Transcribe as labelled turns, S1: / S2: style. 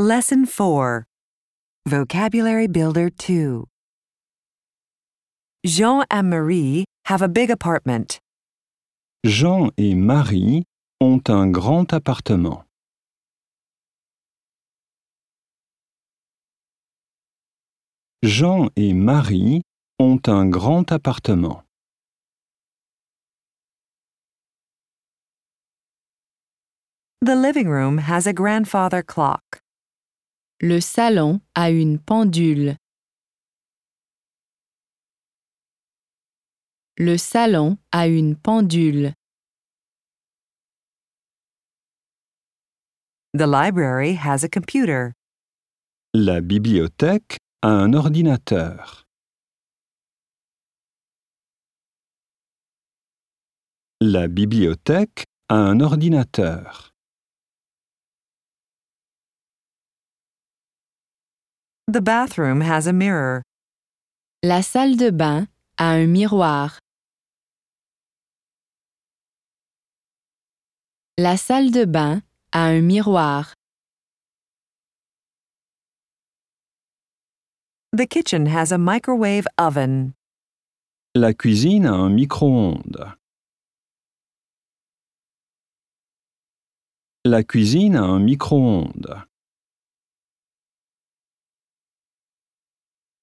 S1: Lesson 4. Vocabulary Builder 2. Jean and Marie have a big apartment.
S2: Jean et Marie ont un grand appartement. Jean et Marie ont un grand appartement.
S1: The living room has a grandfather clock.
S3: Le salon a une pendule. Le salon a une pendule.
S1: The library has a computer.
S2: La bibliothèque a un ordinateur. La bibliothèque a un ordinateur.
S1: The bathroom has a mirror.
S3: La salle de bain a un miroir. La salle de bain a un miroir.
S1: The kitchen has a microwave oven.
S2: La cuisine a un micro-ondes. La cuisine a un micro-ondes.